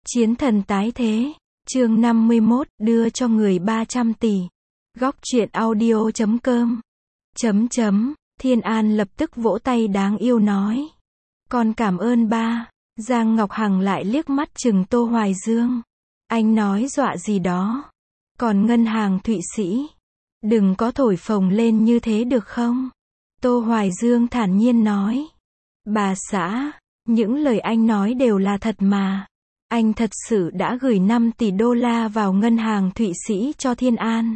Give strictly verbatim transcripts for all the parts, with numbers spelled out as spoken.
Chiến thần tái thế, chương năm mươi mốt, đưa cho người ba trăm tỷ. Góc truyện audio chấm com. Chấm chấm, Thiên An lập tức vỗ tay đáng yêu nói. Con cảm ơn ba. Giang Ngọc Hằng lại liếc mắt chừng Tô Hoài Dương. Anh nói dọa gì đó. Còn ngân hàng Thụy Sĩ. Đừng có thổi phồng lên như thế được không? Tô Hoài Dương thản nhiên nói. Bà xã, những lời anh nói đều là thật mà. Anh thật sự đã gửi năm tỷ đô la vào ngân hàng Thụy Sĩ cho Thiên An.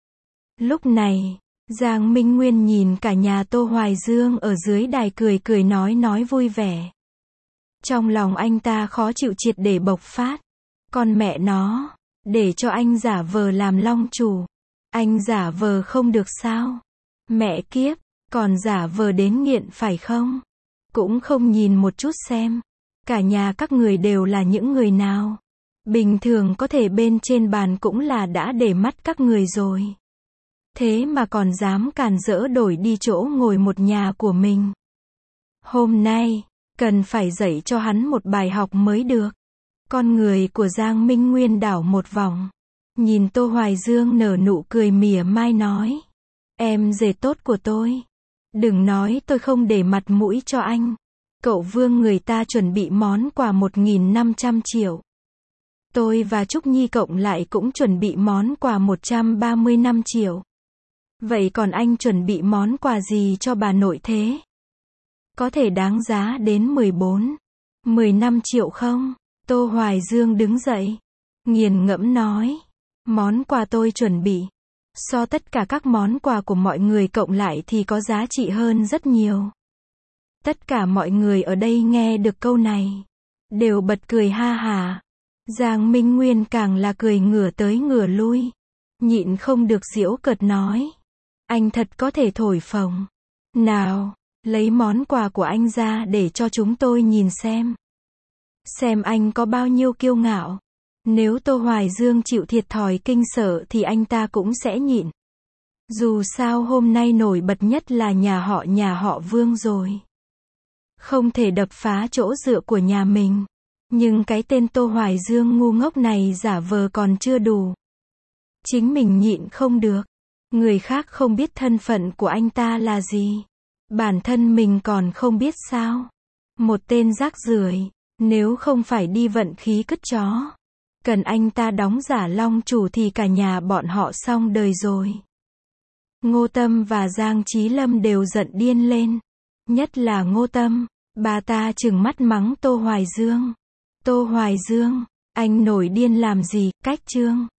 Lúc này, Giang Minh Nguyên nhìn cả nhà Tô Hoài Dương ở dưới đài cười cười nói nói vui vẻ. Trong lòng anh ta khó chịu triệt để bộc phát. Con mẹ nó, để cho anh giả vờ làm long chủ. Anh giả vờ không được sao? Mẹ kiếp, còn giả vờ đến nghiện phải không? Cũng không nhìn một chút xem. Cả nhà các người đều là những người nào? Bình thường có thể bên trên bàn cũng là đã để mắt các người rồi. Thế mà còn dám càn rỡ đổi đi chỗ ngồi một nhà của mình. Hôm nay, cần phải dạy cho hắn một bài học mới được. Con người của Giang Minh Nguyên đảo một vòng. Nhìn Tô Hoài Dương nở nụ cười mỉa mai nói. Em rể tốt của tôi. Đừng nói tôi không để mặt mũi cho anh. Cậu Vương người ta chuẩn bị món quà một nghìn năm trăm triệu. Tôi và Trúc Nhi cộng lại cũng chuẩn bị món quà một trăm ba mươi lăm triệu. Vậy còn anh chuẩn bị món quà gì cho bà nội thế? Có thể đáng giá đến mười bốn, mười lăm triệu không? Tô Hoài Dương đứng dậy. Nghiền ngẫm nói. Món quà tôi chuẩn bị. So tất cả các món quà của mọi người cộng lại thì có giá trị hơn rất nhiều. Tất cả mọi người ở đây nghe được câu này. Đều bật cười ha hả. Giang Minh Nguyên càng là cười ngửa tới ngửa lui. Nhịn không được giễu cợt nói. Anh thật có thể thổi phồng. Nào, lấy món quà của anh ra để cho chúng tôi nhìn xem. Xem anh có bao nhiêu kiêu ngạo. Nếu Tô Hoài Dương chịu thiệt thòi kinh sợ thì anh ta cũng sẽ nhịn. Dù sao hôm nay nổi bật nhất là nhà họ nhà họ Vương rồi. Không thể đập phá chỗ dựa của nhà mình. Nhưng cái tên Tô Hoài Dương ngu ngốc này giả vờ còn chưa đủ. Chính mình nhịn không được. Người khác không biết thân phận của anh ta là gì. Bản thân mình còn không biết sao. Một tên rác rưởi. Nếu không phải đi vận khí cứt chó. Cần anh ta đóng giả long chủ thì cả nhà bọn họ xong đời rồi. Ngô Tâm và Giang Chí Lâm đều giận điên lên. Nhất là Ngô Tâm. Bà ta trừng mắt mắng Tô Hoài Dương. Tô Hoài Dương, anh nổi điên làm gì, cách chương.